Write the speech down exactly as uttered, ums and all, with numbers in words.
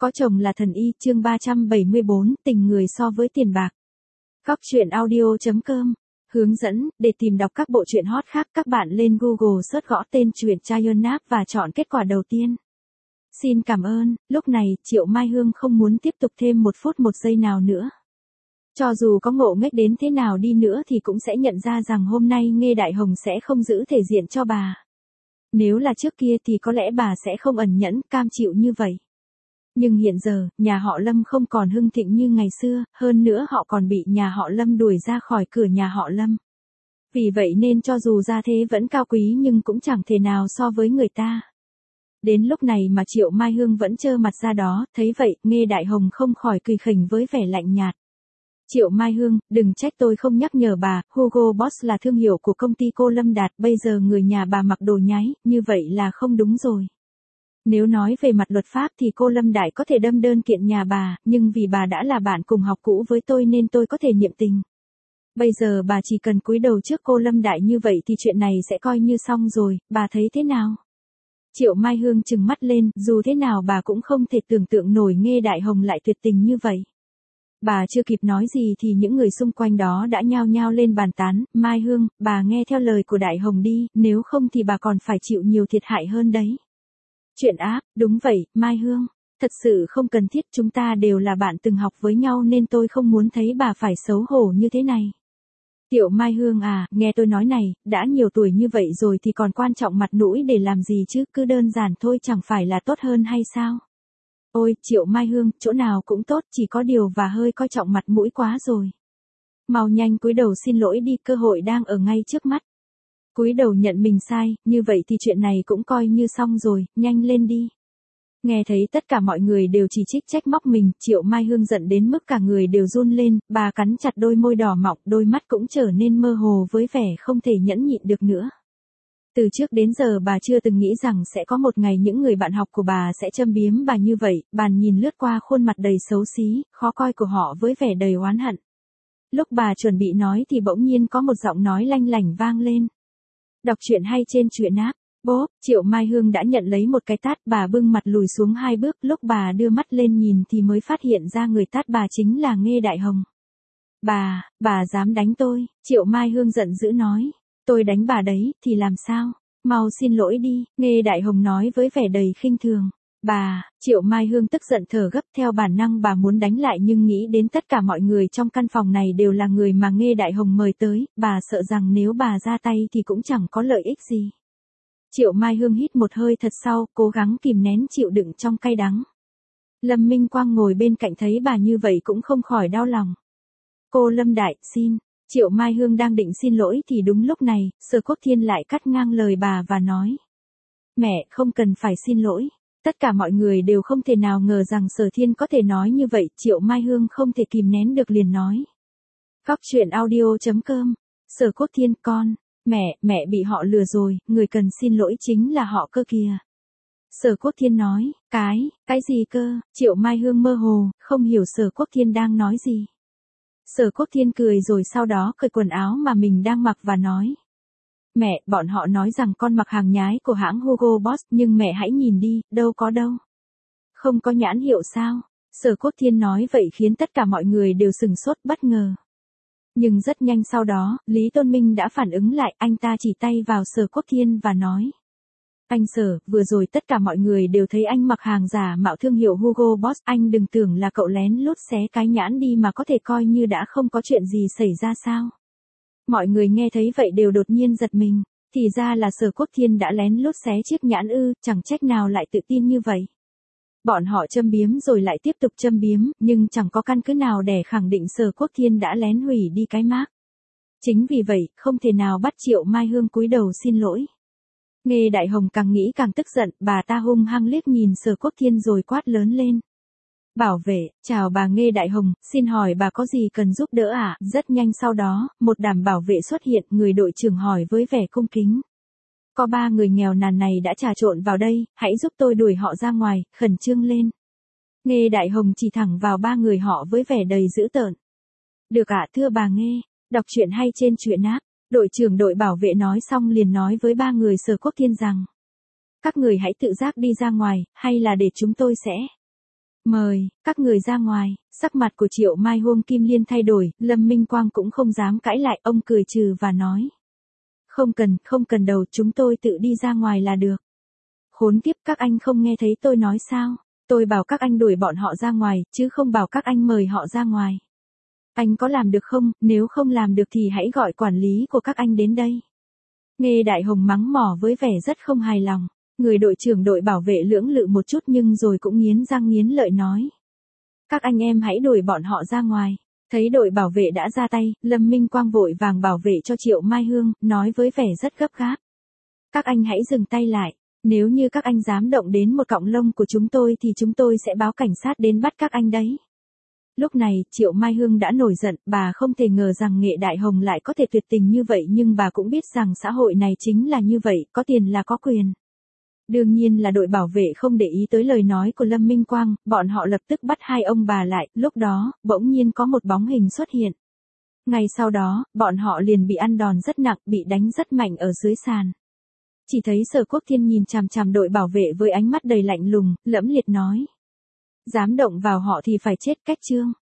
Có chồng là thần y, chương ba trăm bảy mươi bốn, tình người so với tiền bạc. Góc truyện audio chấm com. Hướng dẫn, để tìm đọc các bộ truyện hot khác, các bạn lên Google search gõ tên truyện Chayonap và chọn kết quả đầu tiên. Xin cảm ơn, lúc này, Triệu Mai Hương không muốn tiếp tục thêm một phút một giây nào nữa. Cho dù có ngộ nghếch đến thế nào đi nữa thì cũng sẽ nhận ra rằng hôm nay Nghê Đại Hồng sẽ không giữ thể diện cho bà. Nếu là trước kia thì có lẽ bà sẽ không ẩn nhẫn, cam chịu như vậy. Nhưng hiện giờ, nhà họ Lâm không còn hưng thịnh như ngày xưa, hơn nữa họ còn bị nhà họ Lâm đuổi ra khỏi cửa nhà họ Lâm. Vì vậy nên cho dù gia thế vẫn cao quý nhưng cũng chẳng thể nào so với người ta. Đến lúc này mà Triệu Mai Hương vẫn trơ mặt ra đó, thấy vậy, Nghê Đại Hồng không khỏi cười khỉnh với vẻ lạnh nhạt. Triệu Mai Hương, đừng trách tôi không nhắc nhở bà, Hugo Boss là thương hiệu của công ty cô Lâm Đạt, bây giờ người nhà bà mặc đồ nhái, như vậy là không đúng rồi. Nếu nói về mặt luật pháp thì cô Lâm Đại có thể đâm đơn kiện nhà bà, nhưng vì bà đã là bạn cùng học cũ với tôi nên tôi có thể niệm tình. Bây giờ bà chỉ cần cúi đầu trước cô Lâm Đại như vậy thì chuyện này sẽ coi như xong rồi, bà thấy thế nào? Triệu Mai Hương trừng mắt lên, dù thế nào bà cũng không thể tưởng tượng nổi Nghê Đại Hồng lại tuyệt tình như vậy. Bà chưa kịp nói gì thì những người xung quanh đó đã nhao nhao lên bàn tán, Mai Hương, bà nghe theo lời của Đại Hồng đi, nếu không thì bà còn phải chịu nhiều thiệt hại hơn đấy. Chuyện áp, đúng vậy, Mai Hương, thật sự không cần thiết, chúng ta đều là bạn từng học với nhau nên tôi không muốn thấy bà phải xấu hổ như thế này. Tiểu Mai Hương à, nghe tôi nói này, đã nhiều tuổi như vậy rồi thì còn quan trọng mặt mũi để làm gì chứ, cứ đơn giản thôi chẳng phải là tốt hơn hay sao? Ôi, Triệu Mai Hương, chỗ nào cũng tốt, chỉ có điều và hơi coi trọng mặt mũi quá rồi. Mau nhanh cúi đầu xin lỗi đi, cơ hội đang ở ngay trước mắt. Cúi đầu nhận mình sai, như vậy thì chuyện này cũng coi như xong rồi, nhanh lên đi. Nghe thấy tất cả mọi người đều chỉ trích trách móc mình, Triệu Mai Hương giận đến mức cả người đều run lên, bà cắn chặt đôi môi đỏ mọng, đôi mắt cũng trở nên mơ hồ với vẻ không thể nhẫn nhịn được nữa. Từ trước đến giờ bà chưa từng nghĩ rằng sẽ có một ngày những người bạn học của bà sẽ châm biếm bà như vậy, bà nhìn lướt qua khuôn mặt đầy xấu xí, khó coi của họ với vẻ đầy oán hận. Lúc bà chuẩn bị nói thì bỗng nhiên có một giọng nói lanh lảnh vang lên. Đọc truyện hay trên truyện app. Bốp, Triệu Mai Hương đã nhận lấy một cái tát, bà bưng mặt lùi xuống hai bước, lúc bà đưa mắt lên nhìn thì mới phát hiện ra người tát bà chính là Nghê Đại Hồng. Bà, bà dám đánh tôi, Triệu Mai Hương giận dữ nói. Tôi đánh bà đấy, thì làm sao? Mau xin lỗi đi, Nghê Đại Hồng nói với vẻ đầy khinh thường. Bà, Triệu Mai Hương tức giận thở gấp, theo bản năng bà muốn đánh lại nhưng nghĩ đến tất cả mọi người trong căn phòng này đều là người mà Nghê Đại Hồng mời tới, bà sợ rằng nếu bà ra tay thì cũng chẳng có lợi ích gì. Triệu Mai Hương hít một hơi thật sâu, cố gắng kìm nén chịu đựng trong cay đắng. Lâm Minh Quang ngồi bên cạnh thấy bà như vậy cũng không khỏi đau lòng. Cô Lâm Đại, xin. Triệu Mai Hương đang định xin lỗi thì đúng lúc này, Sở Quốc Thiên lại cắt ngang lời bà và nói. Mẹ, không cần phải xin lỗi. Tất cả mọi người đều không thể nào ngờ rằng Sở Thiên có thể nói như vậy, Triệu Mai Hương không thể kìm nén được liền nói. Góc truyện audio chấm com. Sở Quốc Thiên, con. Mẹ, mẹ bị họ lừa rồi, người cần xin lỗi chính là họ cơ kìa. Sở Quốc Thiên nói, cái, cái gì cơ, Triệu Mai Hương mơ hồ, không hiểu Sở Quốc Thiên đang nói gì. Sở Quốc Thiên cười rồi sau đó cởi quần áo mà mình đang mặc và nói. Mẹ, bọn họ nói rằng con mặc hàng nhái của hãng Hugo Boss, nhưng mẹ hãy nhìn đi, đâu có đâu. Không có nhãn hiệu sao? Sở Quốc Thiên nói vậy khiến tất cả mọi người đều sừng sốt bất ngờ. Nhưng rất nhanh sau đó, Lý Tôn Minh đã phản ứng lại, anh ta chỉ tay vào Sở Quốc Thiên và nói. Anh Sở, vừa rồi tất cả mọi người đều thấy anh mặc hàng giả mạo thương hiệu Hugo Boss, anh đừng tưởng là cậu lén lút xé cái nhãn đi mà có thể coi như đã không có chuyện gì xảy ra sao. Mọi người nghe thấy vậy đều đột nhiên giật mình, thì ra là Sở Quốc Thiên đã lén lút xé chiếc nhãn ư, chẳng trách nào lại tự tin như vậy. Bọn họ châm biếm rồi lại tiếp tục châm biếm, nhưng chẳng có căn cứ nào để khẳng định Sở Quốc Thiên đã lén hủy đi cái mác. Chính vì vậy, không thể nào bắt Triệu Mai Hương cúi đầu xin lỗi. Nghê Đại Hồng càng nghĩ càng tức giận, bà ta hung hăng liếc nhìn Sở Quốc Thiên rồi quát lớn lên. Bảo vệ, chào bà Nghê Đại Hồng, xin hỏi bà có gì cần giúp đỡ ạ? À? Rất nhanh sau đó, một đảm bảo vệ xuất hiện, người đội trưởng hỏi với vẻ cung kính. Có ba người nghèo nàn này đã trà trộn vào đây, hãy giúp tôi đuổi họ ra ngoài, khẩn trương lên. Nghê Đại Hồng chỉ thẳng vào ba người họ với vẻ đầy dữ tợn. Được ạ, thưa bà Nghê, đọc truyện hay trên truyện app. Đội trưởng đội bảo vệ nói xong liền nói với ba người Sở Quốc Thiên rằng. Các người hãy tự giác đi ra ngoài, hay là để chúng tôi sẽ. Mời, các người ra ngoài, sắc mặt của Triệu Mai Huông Kim Liên thay đổi, Lâm Minh Quang cũng không dám cãi lại, ông cười trừ và nói. Không cần, không cần đâu, chúng tôi tự đi ra ngoài là được. Khốn kiếp, các anh không nghe thấy tôi nói sao? Tôi bảo các anh đuổi bọn họ ra ngoài, chứ không bảo các anh mời họ ra ngoài. Anh có làm được không, nếu không làm được thì hãy gọi quản lý của các anh đến đây. Nghe Đại Hồng mắng mỏ với vẻ rất không hài lòng, người đội trưởng đội bảo vệ lưỡng lự một chút nhưng rồi cũng nghiến răng nghiến lợi nói. Các anh em hãy đuổi bọn họ ra ngoài. Thấy đội bảo vệ đã ra tay, Lâm Minh Quang vội vàng bảo vệ cho Triệu Mai Hương, nói với vẻ rất gấp gáp. Các anh hãy dừng tay lại, nếu như các anh dám động đến một cọng lông của chúng tôi thì chúng tôi sẽ báo cảnh sát đến bắt các anh đấy. Lúc này, Triệu Mai Hương đã nổi giận, bà không thể ngờ rằng Nghệ Đại Hồng lại có thể tuyệt tình như vậy nhưng bà cũng biết rằng xã hội này chính là như vậy, có tiền là có quyền. Đương nhiên là đội bảo vệ không để ý tới lời nói của Lâm Minh Quang, bọn họ lập tức bắt hai ông bà lại, lúc đó, bỗng nhiên có một bóng hình xuất hiện. Ngay sau đó, bọn họ liền bị ăn đòn rất nặng, bị đánh rất mạnh ở dưới sàn. Chỉ thấy Sở Quốc Thiên nhìn chằm chằm đội bảo vệ với ánh mắt đầy lạnh lùng, lẫm liệt nói. Dám động vào họ thì phải chết, cách chương.